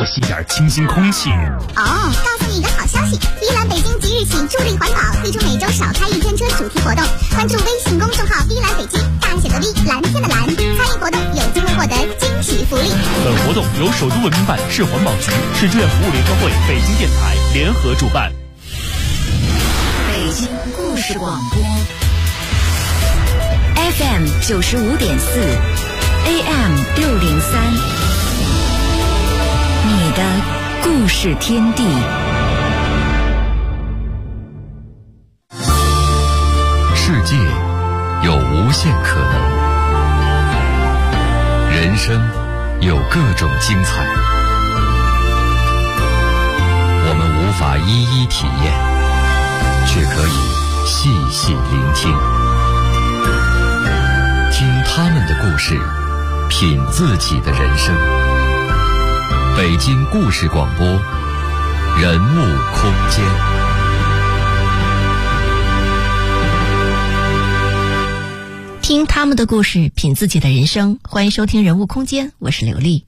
多吸点清新空气。 告诉你一个好消息，依兰北京即日起助力环保，推出每周少开1天车主题活动。关注微信公众号依兰北京，大写的 V， 蓝天的蓝，参与活动有机会获得惊喜福利。 本活动由首都文明办、市环保局、市志愿服务联合会、北京电台联合主办。 北京故事广播 FM 95.4 AM 603，你的故事天地。 世界有无限可能，人生有各种精彩，我们无法一一体验，却可以细细聆听，听他们的故事，品自己的人生。北京故事广播，人物空间。 听他们的故事，品自己的人生。欢迎收听人物空间，我是刘丽。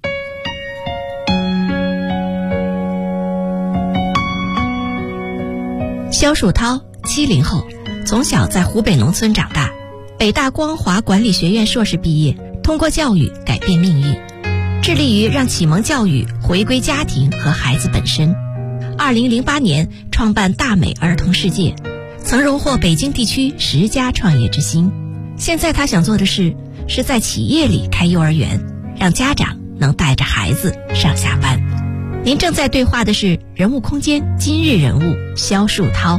肖树涛70后，从小在湖北农村长大，北大光华管理学院硕士毕业，通过教育改变命运，致力于让启蒙教育回归家庭和孩子本身。2008年创办大美儿童世界，曾荣获北京地区10佳创业之星。现在他想做的是在企业里开幼儿园，让家长能带着孩子上下班。您正在对话的是人物空间今日人物肖树涛。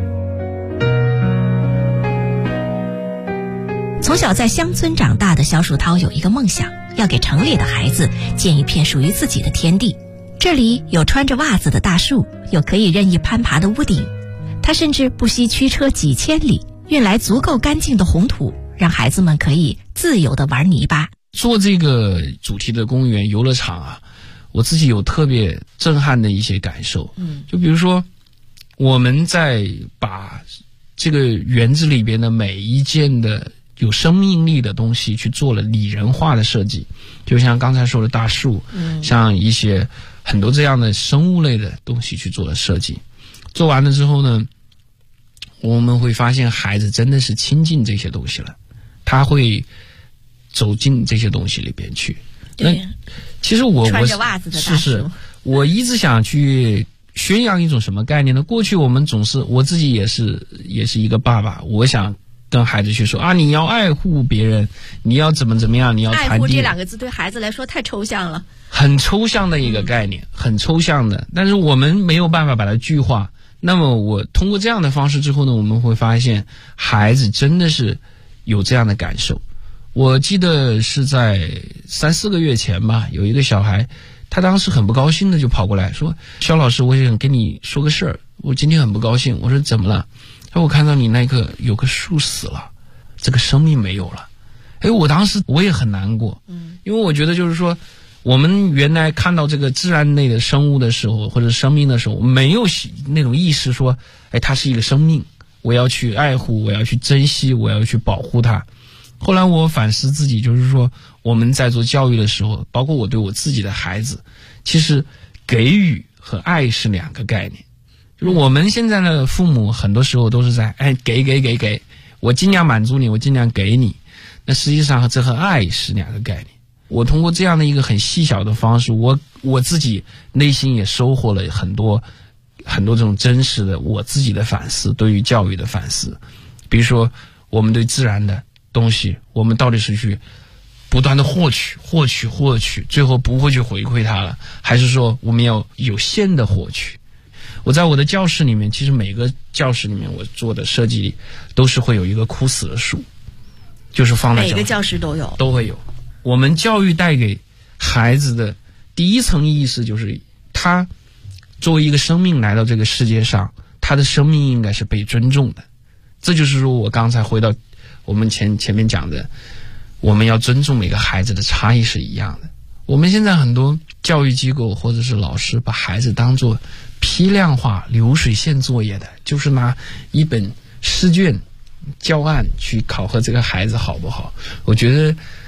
从小在乡村长大的肖树涛有一个梦想，要给城里的孩子建一片属于自己的天地。这里有穿着袜子的大树，有可以任意攀爬的屋顶，他甚至不惜驱车几千里，运来足够干净的红土，让孩子们可以自由地玩泥巴。 做这个主题的公园游乐场啊，我自己有特别震撼的一些感受。就比如说我们在把这个园子里边的每一件的有生命力的东西去做了拟人化的设计，就像刚才说的大树，像一些很多这样的生物类的东西去做了设计。做完了之后呢，我们会发现孩子真的是亲近这些东西了，他会走进这些东西里边去。那其实穿着袜子的大树， 我一直想去宣扬一种什么概念呢？过去我们总是，我自己也是一个爸爸，我想跟孩子去说啊，你要爱护别人，你要怎么样，你要传递。 爱护这2个字对孩子来说太抽象了， 很抽象的一个概念，很抽象的，但是我们没有办法把它具化。那么我通过这样的方式之后呢，我们会发现孩子真的是有这样的感受。我记得是在3-4个月前吧，有一个小孩，他当时很不高兴的就跑过来说，肖老师，我想跟你说个事儿，我今天很不高兴。我说怎么了？他说我看到你那个有个树死了，这个生命没有了。我当时我也很难过，因为我觉得就是说我们原来看到这个自然类的生物的时候，或者生命的时候，没有那种意识说它是一个生命，我要去爱护，我要去珍惜，我要去保护它。后来我反思自己，就是说我们在做教育的时候，包括我对我自己的孩子，其实给予和爱是2个概念。就是我们现在的父母很多时候都是在给，我尽量满足你，我尽量给你。那实际上这和爱是2个概念。我通过这样的一个很细小的方式，我自己内心也收获了很多这种真实的我自己的反思，对于教育的反思。比如说我们对自然的东西，我们到底是去不断的获取，最后不会去回馈它了，还是说我们要有限的获取？我在我的教室里面，其实每个教室里面我做的设计里都是会有一个枯死的树，就是放在每个教室都会有。我们教育带给孩子的第一层意识就是他作为一个生命来到这个世界上，他的生命应该是被尊重的。这就是说我刚才回到我们前面讲的，我们要尊重每个孩子的差异是一样的。我们现在很多教育机构或者是老师把孩子当作批量化流水线作业的，就是拿一本试卷教案去考核这个孩子好不好。我觉得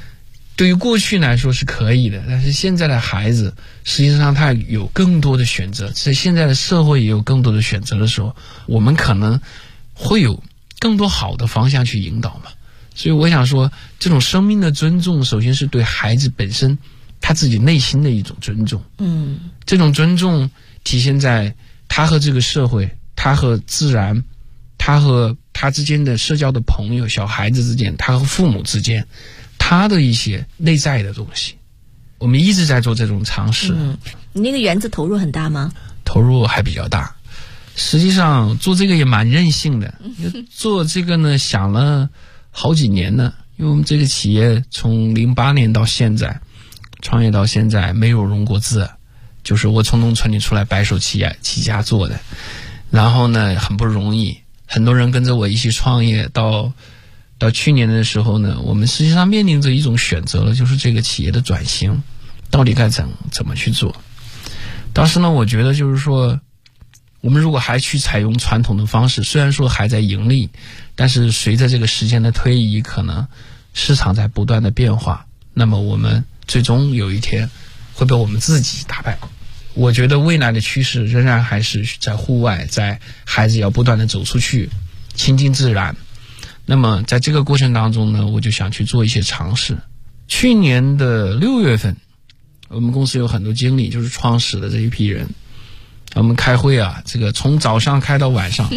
对于过去来说是可以的，但是现在的孩子实际上他有更多的选择，在现在的社会也有更多的选择的时候，我们可能会有更多好的方向去引导嘛。所以我想说，这种生命的尊重首先是对孩子本身他自己内心的一种尊重。这种尊重体现在他和这个社会，他和自然，他和他之间的社交的朋友，小孩子之间，他和父母之间，他的一些内在的东西。我们一直在做这种尝试。 你那个园子投入很大吗？ 投入还比较大，实际上做这个也蛮任性的。做这个呢，想了好几年呢，因为我们这个企业从08年到现在，创业到现在没有融过资，就是我从农村里出来白手起家做的，然后呢很不容易，很多人跟着我一起创业，到去年的时候呢，我们实际上面临着一种选择了，就是这个企业的转型到底该怎么去做。当时呢，我觉得就是说，我们如果还去采用传统的方式，虽然说还在盈利，但是随着这个时间的推移，可能市场在不断的变化，那么我们最终有一天会被我们自己打败。我觉得未来的趋势仍然还是在户外，在孩子要不断的走出去，亲近自然。那么在这个过程当中呢，我就想去做一些尝试。去年的6月份，我们公司有很多经理，就是创始的这一批人，我们开会啊，这个从早上开到晚上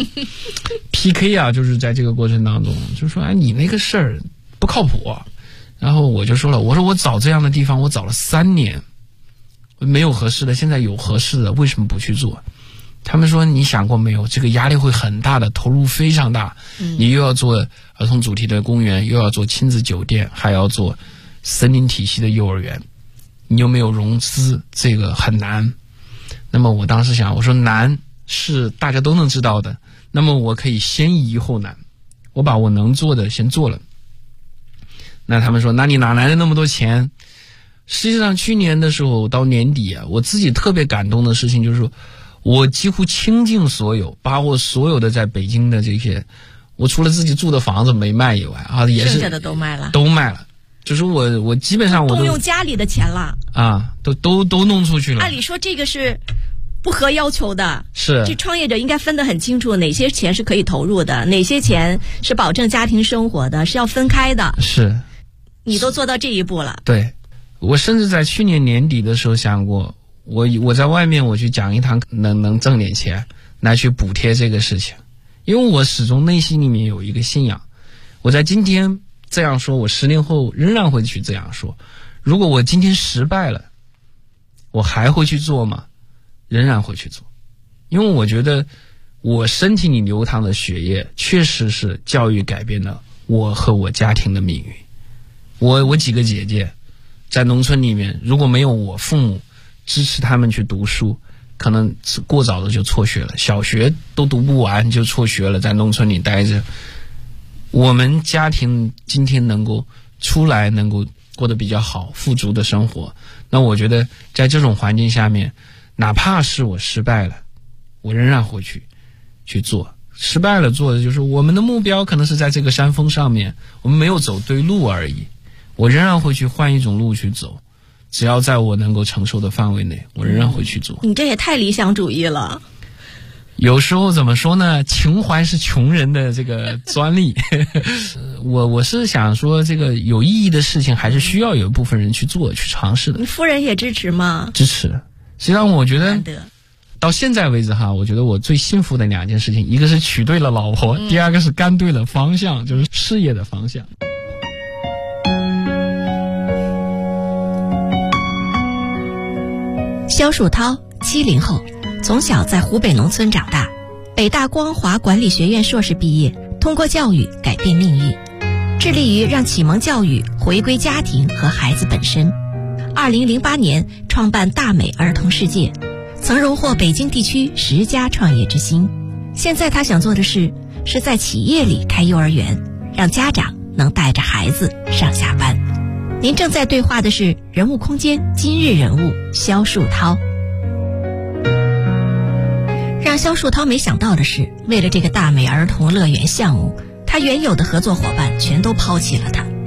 PK 啊，就是在这个过程当中就说，你那个事儿不靠谱啊。然后我就说了，我说我找这样的地方我找了3年，没有合适的，现在有合适的，为什么不去做？他们说，你想过没有，这个压力会很大的，投入非常大。你又要做儿童主题的公园，又要做亲子酒店，还要做森林体系的幼儿园，你又没有融资，这个很难。那么我当时想，我说难是大家都能知道的，那么我可以先易后难，我把我能做的先做了。那他们说，那你哪来的那么多钱？实际上去年的时候到年底啊，我自己特别感动的事情就是说，我几乎倾尽所有，把我所有的在北京的这些，我除了自己住的房子没卖以外啊，也是剩下的都卖了， 就是我基本上我都动用家里的钱了啊，都弄出去了。 按理说这个是不合要求的， 是这创业者应该分得很清楚，哪些钱是可以投入的，哪些钱是保证家庭生活的，是要分开的。 是， 你都做到这一步了。 对，我甚至在去年年底的时候想过，我在外面我去讲一堂能挣点钱来去补贴这个事情，因为我始终内心里面有一个信仰，我在今天这样说，我10年后仍然会去这样说。如果我今天失败了，我还会去做吗？仍然会去做，因为我觉得我身体里流淌的血液确实是教育改变了我和我家庭的命运。我几个姐姐在农村里面，如果没有我父母支持他们去读书，可能过早的就辍学了，小学都读不完就辍学了，在农村里待着。我们家庭今天能够出来，能够过得比较好，富足的生活，那我觉得在这种环境下面，哪怕是我失败了，我仍然会去做。失败了做的就是我们的目标可能是在这个山峰上面，我们没有走对路而已，我仍然会去换一种路去走，只要在我能够承受的范围内，我仍然会去做。 你这也太理想主义了。 有时候怎么说呢，情怀是穷人的这个专利我是想说，这个有意义的事情还是需要有一部分人去做去尝试的。 你夫人也支持吗？ 支持。实际上我觉得难得到现在为止哈，我觉得我最幸福的2件事情，一个是娶对了老婆，第二个是干对了方向，就是事业的方向。 肖树涛70后，从小在湖北农村长大，北大光华管理学院硕士毕业，通过教育改变命运，致力于让启蒙教育回归家庭和孩子本身。2008年创办大美儿童世界，曾荣获北京地区10佳创业之星。现在他想做的是在企业里开幼儿园，让家长能带着孩子上下班。您正在对话的是人物空间今日人物肖树涛。让肖树涛没想到的是，为了这个大美儿童乐园项目，他原有的合作伙伴全都抛弃了他。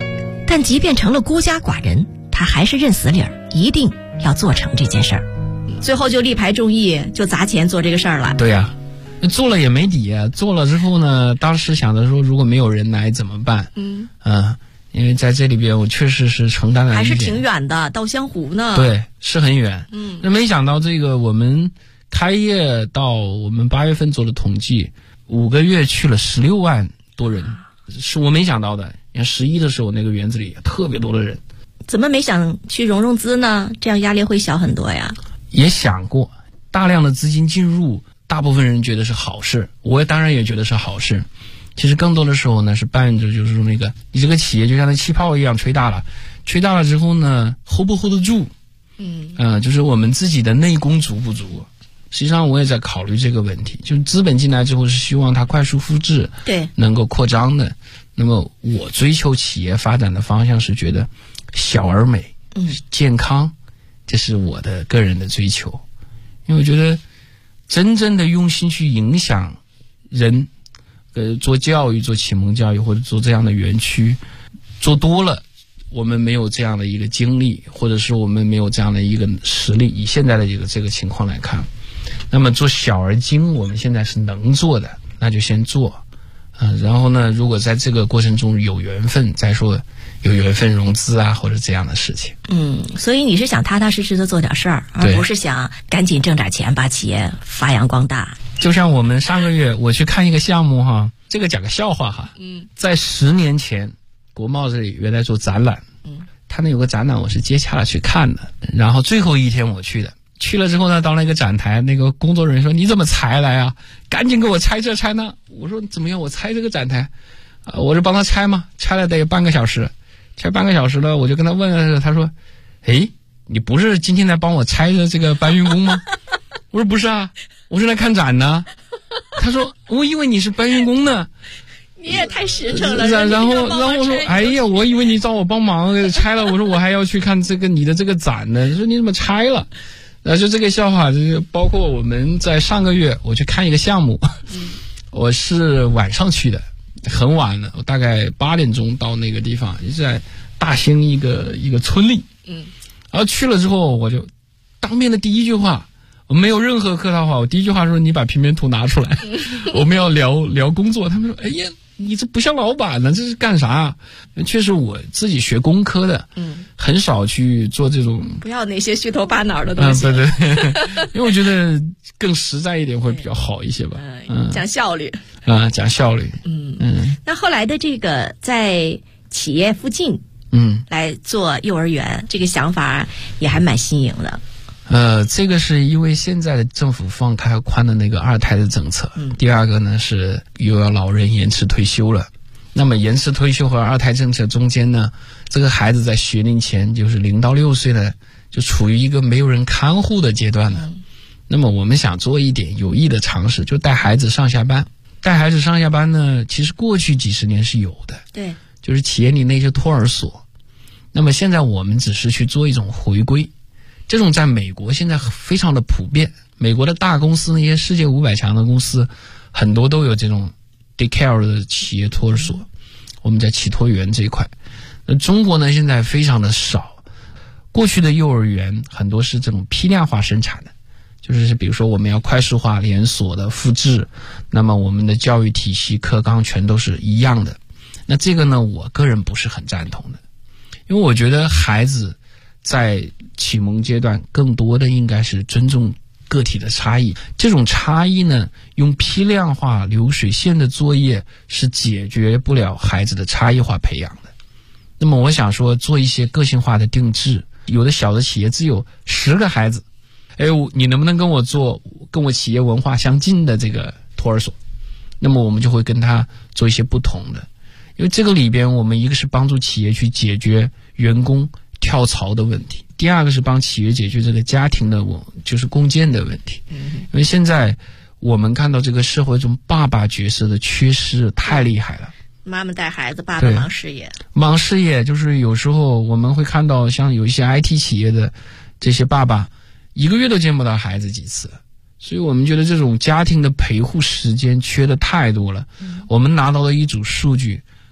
但即便成了孤家寡人，他还是认死理儿，一定要做成这件事儿。最后就力排众议，就砸钱做这个事儿了。 对呀，做了也没底啊。做了之后呢，当时想着说，如果没有人来怎么办？因为在这里边我确实是承担了还是挺远的，稻香湖呢。 对，是很远。那没想到这个我们开业到我们8月份做的统计，5个月去了16万多人，是我没想到的。你看11的时候那个园子里特别多的人。 怎么没想去融资呢？这样压力会小很多呀。 也想过，大量的资金进入，大部分人觉得是好事，我当然也觉得是好事。其实更多的时候呢，是伴着就是那个你这个企业就像那气泡一样吹大了之后呢 hold 不 hold 得住，就是我们自己的内功足不足。实际上我也在考虑这个问题，就是资本进来之后是希望它快速复制， 对， 能够扩张的。那么我追求企业发展的方向是觉得小而美，健康，这是我的个人的追求。因为我觉得真正的用心去影响人，做教育、做启蒙教育或者做这样的园区，做多了，我们没有这样的一个精力，或者是我们没有这样的一个实力。以现在的这个情况来看，那么做小而精，我们现在是能做的，那就先做。然后呢，如果在这个过程中有缘分，再说有缘分融资啊，或者这样的事情。 所以你是想踏踏实实的做点事儿，而不是想赶紧挣点钱把企业发扬光大。 就像我们上个月我去看一个项目哈，这个讲个笑话哈。在10年前，国贸这里原来做展览，他那有个展览我是接洽了去看的，然后最后一天我去的。去了之后呢，到那个展台，那个工作人员说：“你怎么才来啊？赶紧给我拆这拆那。”我说：“怎么样？我拆这个展台，我是帮他拆嘛，拆了得有半个小时，拆半个小时了，我就跟他问了，他说：‘哎，你不是今天来帮我拆的这个搬运工吗？’我说：‘不是啊，我是来看展的。’他说：‘我以为你是搬运工呢。’ 你也太实诚了。 然后我说：‘哎呀，我以为你找我帮忙给拆了。’我说：‘我还要去看这个你的这个展呢。’说你怎么拆了？”就这个笑话，就是包括我们在上个月我去看一个项目，我是晚上去的，很晚了，我大概8点钟到那个地方，也是在大兴一个村里，然后去了之后，我就当面的第一句话，我没有任何客套话，我第一句话说：“你把平面图拿出来，我们要聊工作。”他们说：“哎呀，你这不像老板呢，这是干啥？”确实我自己学工科的，很少去做这种， 不要那些虚头巴脑的东西。 对，因为我觉得更实在一点会比较好一些吧。 讲效率讲效率。 那后来的这个在企业附近，来做幼儿园，这个想法也还蛮新颖的。 这个是因为现在的政府放开宽的那个2胎的政策，第二个呢是又要老人延迟退休了。那么延迟退休和2胎政策中间呢，这个孩子在学龄前就是0到6岁呢，就处于一个没有人看护的阶段了。那么我们想做一点有益的尝试，就带孩子上下班。带孩子上下班呢，其实过去几十年是有的， 对， 就是企业里那些托儿所。那么现在我们只是去做一种回归，这种在美国现在非常的普遍。美国的大公司，那些世界500强的公司，很多都有这种 daycare 的企业托儿所，我们在企托园这一块。中国呢现在非常的少，过去的幼儿园很多是这种批量化生产的，就是比如说我们要快速化连锁的复制，那么我们的教育体系课纲全都是一样的。那这个呢我个人不是很赞同的，因为我觉得孩子在启蒙阶段更多的应该是尊重个体的差异，这种差异呢用批量化流水线的作业是解决不了孩子的差异化培养的。那么我想说做一些个性化的定制，有的小的企业只有10个孩子，你能不能跟我做跟我企业文化相近的这个托儿所？那么我们就会跟他做一些不同的，因为这个里边我们一个是帮助企业去解决员工跳槽的问题，第二个是帮企业解决这个家庭的就是共建的问题。因为现在我们看到这个社会中爸爸角色的缺失太厉害了， 妈妈带孩子，爸爸忙事业。 忙事业就是有时候我们会看到像有一些 IT 企业的这些爸爸1个月都见不到孩子几次，所以我们觉得这种家庭的陪护时间缺的太多了。我们拿到了一组数据，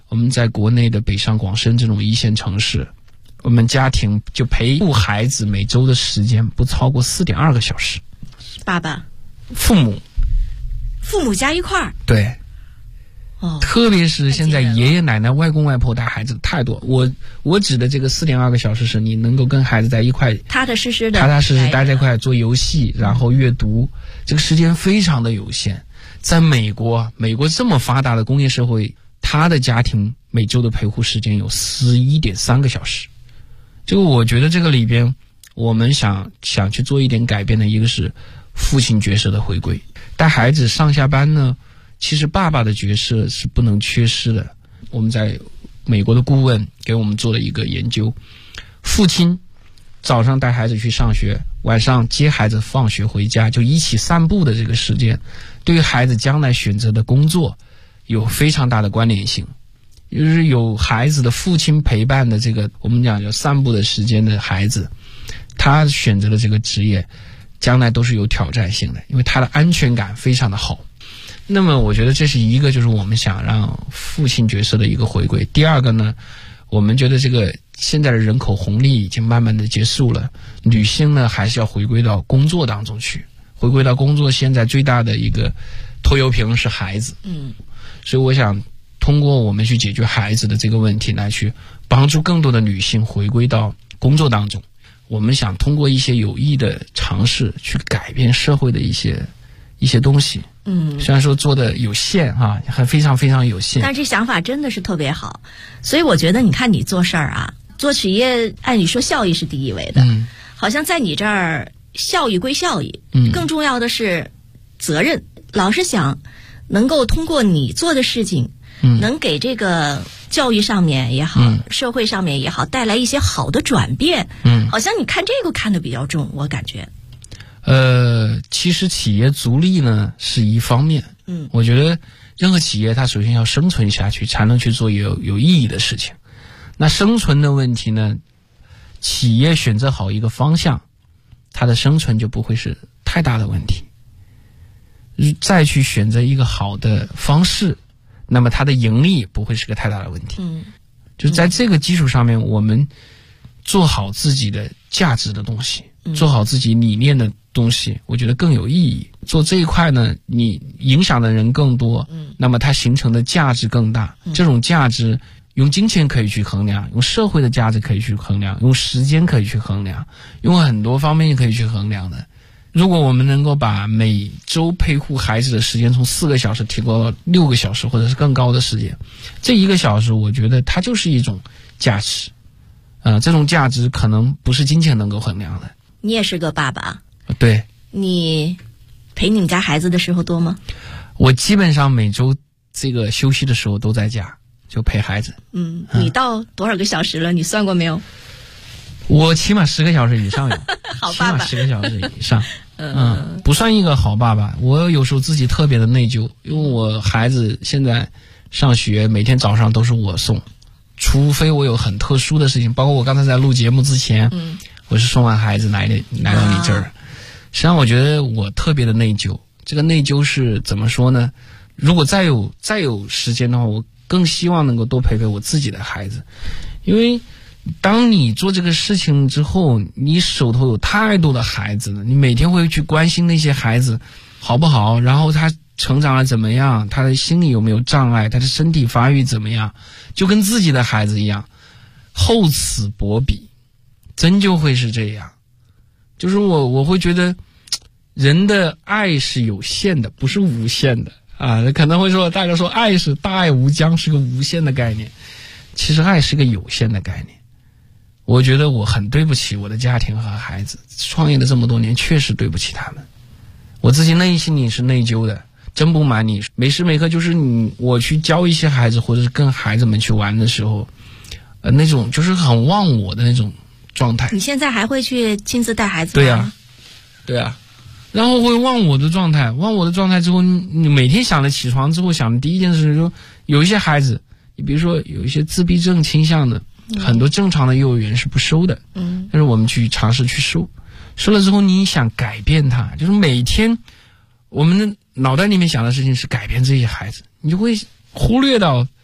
我们在国内的北上广深这种一线城市，我们家庭就陪护孩子每周的时间不超过4.2个小时。 爸爸， 父母加一块儿。 对。 哦， 特别是现在爷爷奶奶、外公外婆带孩子太多。我指的这个4.2个小时是你能够跟孩子在一块， 踏踏实实待在一块做游戏，然后阅读，这个时间非常的有限。在美国这么发达的工业社会，他的家庭每周的陪护时间有11.3个小时。这个我觉得这个里边，我们想去做一点改变的，一个是父亲角色的回归，带孩子上下班呢。其实爸爸的角色是不能缺失的。我们在美国的顾问给我们做了一个研究，父亲早上带孩子去上学，晚上接孩子放学回家，就一起散步的这个时间，对于孩子将来选择的工作有非常大的关联性。就是有孩子的父亲陪伴的这个我们讲叫散步的时间的孩子，他选择的这个职业将来都是有挑战性的，因为他的安全感非常的好。那么我觉得这是一个，就是我们想让父亲角色的一个回归。第二个呢，我们觉得这个现在的人口红利已经慢慢的结束了，女性呢还是要回归到工作当中去，回归到工作。现在最大的一个拖油瓶是孩子，所以我想通过我们去解决孩子的这个问题，来去帮助更多的女性回归到工作当中。我们想通过一些有益的尝试去改变社会的一些东西。虽然说做的有限啊，还非常非常有限， 但这想法真的是特别好。所以我觉得你看你做事儿啊，做企业按理说效益是第一位的，好像在你这儿效益归效益，更重要的是责任。老是想能够通过你做的事情，能给这个教育上面也好，社会上面也好，带来一些好的转变。好像你看这个看得比较重，我感觉。 其实企业逐利呢是一方面，我觉得任何企业它首先要生存下去，才能去做有意义的事情。那生存的问题呢，企业选择好一个方向，它的生存就不会是太大的问题。再去选择一个好的方式，那么它的盈利不会是个太大的问题。就在这个基础上面，我们做好自己的价值的东西，做好自己理念的东西，我觉得更有意义。做这一块呢，你影响的人更多，那么它形成的价值更大。这种价值用金钱可以去衡量，用社会的价值可以去衡量，用时间可以去衡量，用很多方面可以去衡量的。如果我们能够把每周陪护孩子的时间从4个小时提高到6个小时或者是更高的时间，这1个小时我觉得它就是一种价值。这种价值可能不是金钱能够衡量的。 你也是个爸爸。 对。 你陪你们家孩子的时候多吗？ 我基本上每周这个休息的时候都在家，就陪孩子。 你到多少个小时了？你算过没有？ 我起码10个小时以上有。 好爸爸。 起码10个小时以上。不算一个好爸爸。我有时候自己特别的内疚，因为我孩子现在上学，每天早上都是我送，除非我有很特殊的事情，包括我刚才在录节目之前，我是送完孩子来到你这儿。实际上我觉得我特别的内疚。这个内疚是怎么说呢？如果再有时间的话，我更希望能够多陪陪我自己的孩子。因为当你做这个事情之后，你手头有太多的孩子了，你每天会去关心那些孩子好不好，然后他成长了怎么样，他的心理有没有障碍，他的身体发育怎么样，就跟自己的孩子一样，厚此薄彼，真就会是这样。就是我会觉得人的爱是有限的，不是无限的啊。可能会说大家说爱是大爱无疆，是个无限的概念，其实爱是个有限的概念。我觉得我很对不起我的家庭和孩子，创业的这么多年确实对不起他们，我自己内心里是内疚的。真不瞒你，每时每刻就是我去教一些孩子，或者是跟孩子们去玩的时候，那种就是很忘我的那种状态。 你现在还会去亲自带孩子吗？对啊，然后会忘我的状态，忘我的状态之后，你每天想着起床之后想的第一件事就是说，有一些孩子，你比如说有一些自闭症倾向的，很多正常的幼儿园是不收的，但是我们去尝试去收了之后，你想改变他，就是每天我们的脑袋里面想的事情是改变这些孩子，你就会忽略到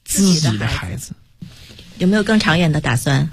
自己的孩子。 有没有更长远的打算？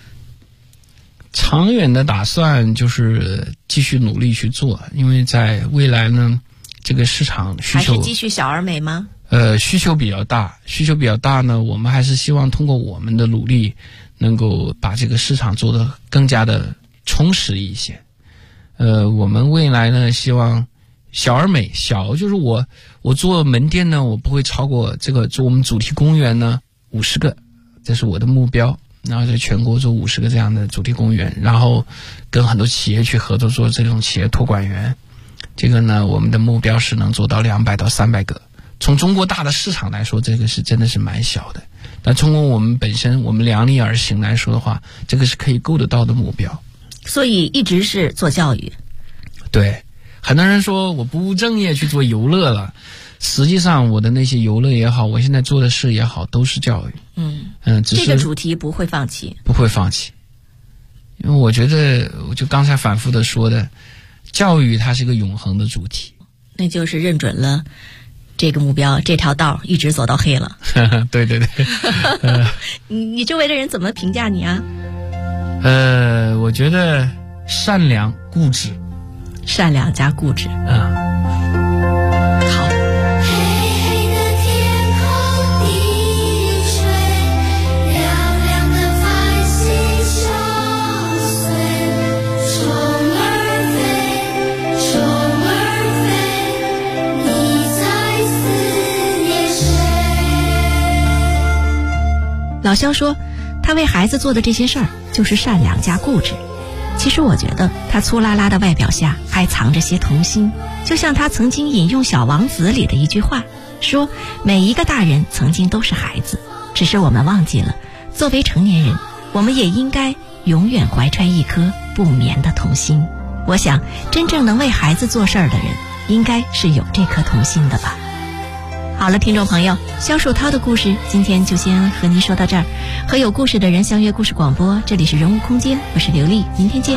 长远的打算就是继续努力去做，因为在未来呢，这个市场需求还是继续小而美吗？ 需求比较大呢，我们还是希望通过我们的努力，能够把这个市场做得更加的充实一些。我们未来呢，希望小而美，小就是我做门店呢，我不会超过这个，做我们主题公园呢50个，这是我的目标。然后在全国做50个这样的主题公园，然后跟很多企业去合作做这种企业托管员。这个呢，我们的目标是能做到200到300个。从中国大的市场来说，这个是真的是蛮小的。但通过我们本身，我们量力而行来说的话，这个是可以够得到的目标。 所以一直是做教育。 对，很多人说我不务正业去做游乐了，实际上我的那些游乐也好，我现在做的事也好，都是教育。只是这个主题不会放弃， 因为我觉得，我就刚才反复的说的，教育它是一个永恒的主题。 那就是认准了这个目标，这条道一直走到黑了。 对。 你周围的人怎么评价你啊？ 我觉得善良固执。 善良加固执。好。老肖说，他为孩子做的这些事儿就是善良加固执。其实我觉得他粗拉拉的外表下还藏着些童心，就像他曾经引用《小王子》里的一句话，说每一个大人曾经都是孩子，只是我们忘记了，作为成年人，我们也应该永远怀揣一颗不眠的童心。我想真正能为孩子做事儿的人，应该是有这颗童心的吧。好了，听众朋友，肖树涛的故事今天就先和您说到这儿。和有故事的人相约故事广播，这里是人物空间，我是刘丽，明天见。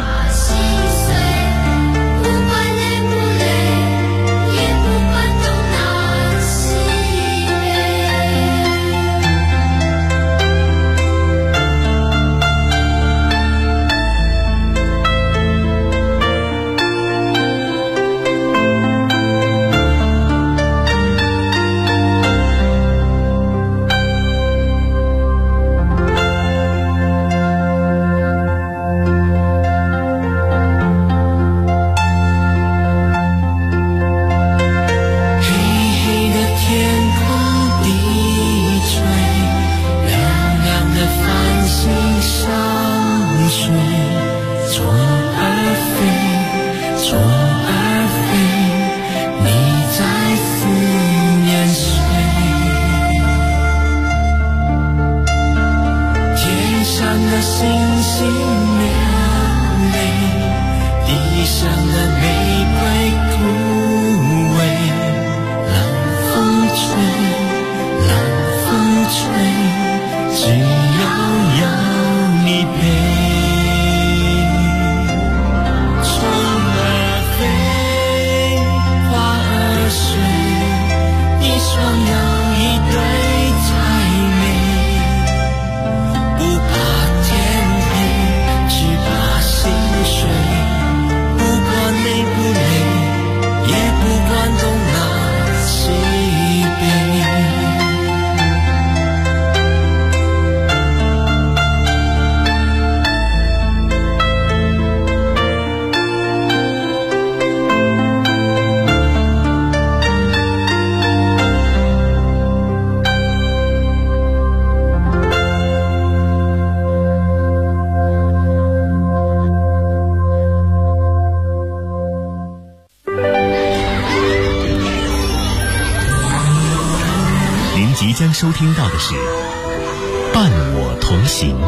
即将收听到的是《伴我同行》。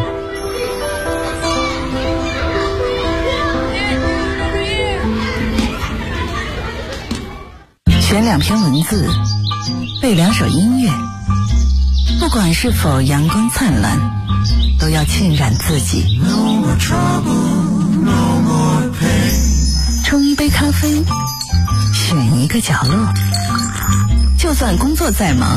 选2篇文字，背2首音乐，不管是否阳光灿烂，都要浸染自己。冲一杯咖啡，选一个角落，就算工作再忙，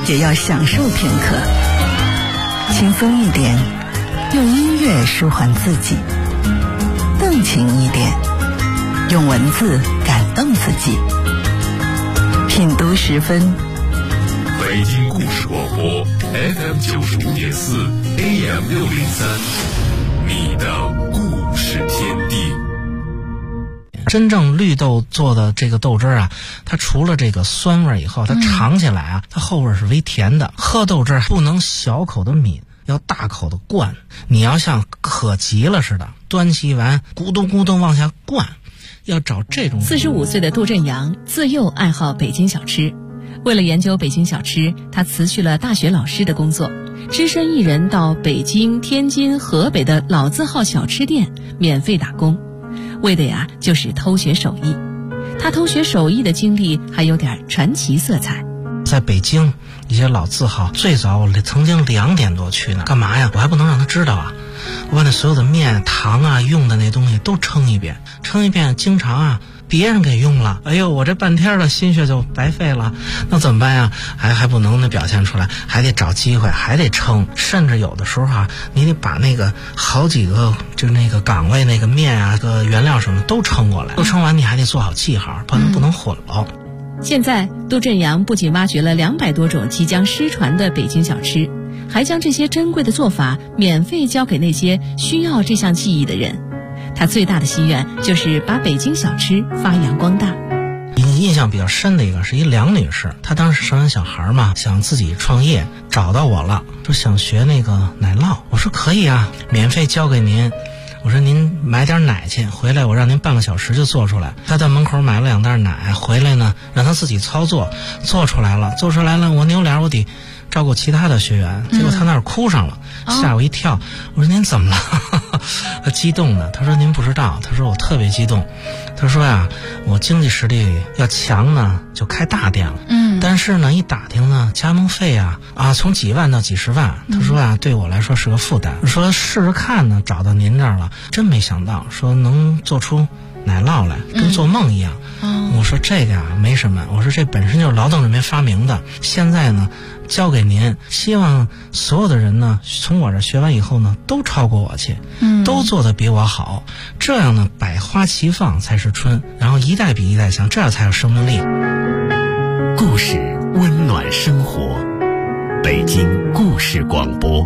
也要享受片刻。轻松一点，用音乐舒缓自己；动情一点，用文字感动自己。品读10分， 北京故事广播 FM 95.4 AM 603，你的故事天地。 真正绿豆做的这个豆汁啊，它除了这个酸味以后，它尝起来啊，它后味是微甜的。喝豆汁不能小口的抿，要大口的灌。你要像渴急了似的，端起完咕咚咕咚往下灌，要找这种。 45岁的杜振阳自幼爱好北京小吃，为了研究北京小吃，他辞去了大学老师的工作，只身一人到北京、天津、河北的老字号小吃店免费打工。为的呀，就是偷学手艺。他偷学手艺的经历还有点传奇色彩。 在北京一些老字号，最早我曾经2点多去呢，干嘛呀？我还不能让他知道啊！我把那所有的面、糖啊、用的那东西都称一遍，经常啊别人给用了，哎呦，我这半天的心血就白费了，那怎么办呀？还不能表现出来，还得找机会，还得称，甚至有的时候啊，你得把那个好几个就是那个岗位那个面啊、个原料什么都称过来，都称完你还得做好记号，不能混了。 现在杜振阳不仅挖掘了200多种即将失传的北京小吃，还将这些珍贵的做法免费教给那些需要这项技艺的人。他最大的心愿就是把北京小吃发扬光大。 印象比较深的一个是一梁女士，她当时生完小孩嘛，想自己创业，找到我了，说想学那个奶酪。我说可以啊，免费教给您。我说您买点奶去，回来我让您半个小时就做出来。他在门口买了2袋奶，回来呢让他自己操作，做出来了，我扭脸我得照顾其他的学员，结果他那儿哭上了，吓我一跳。我说您怎么了？他激动的，他说您不知道，他说我特别激动。他说呀，我经济实力要强呢，就开大店了。但是呢，一打听呢，加盟费啊从几万到几十万。他说啊，对我来说是个负担。说试试看呢，找到您这儿了，真没想到，说能做出奶酪来，跟做梦一样。我说这个呀没什么，我说这本身就是劳动人民发明的，现在呢交给您，希望所有的人呢从我这学完以后呢都超过我去，都做得比我好，这样呢百花齐放才是春，然后一代比一代强，这样才有生命力。 故事温暖生活，北京故事广播。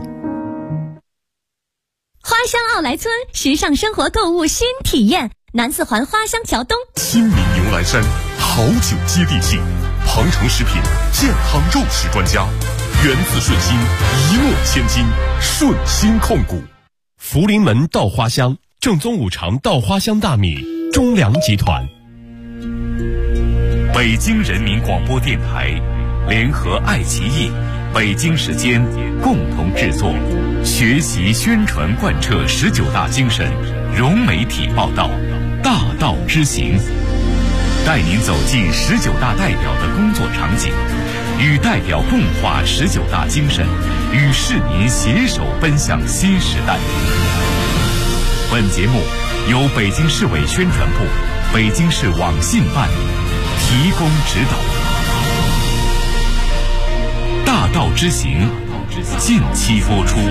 花乡奥莱村时尚生活购物新体验，南四环花乡桥东， 新民牛栏山好酒接地气，庞城食品健康肉食专家，源自顺心，一诺千金，顺心控股。福临门稻花香，正宗五常稻花香大米，中粮集团。 北京人民广播电台联合爱奇艺、北京时间共同制作，学习宣传贯彻19大精神，融媒体报道，大道之行，带您走进19大代表的工作场景，与代表共话19大精神，与市民携手奔向新时代。本节目由北京市委宣传部、北京市网信办提供指导。大道之行，近期播出。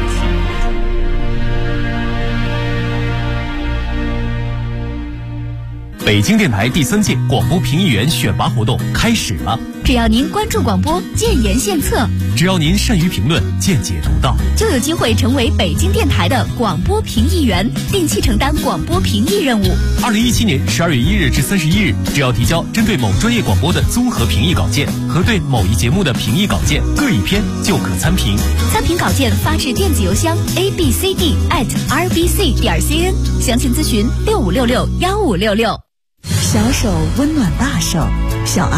北京电台第3届广播评议员选拔活动开始了。 只要您关注广播，建言献策， 只要您善于评论，见解独到， 就有机会成为北京电台的广播评议员，定期承担广播评议任务。 2017年12月1日至31日，只要提交针对某专业广播的综合评议稿件和对某一节目的评议稿件各一篇，就可参评。 参评稿件发至电子邮箱 abcd@rbc.cn， 详情咨询65661566。 小手温暖大手，小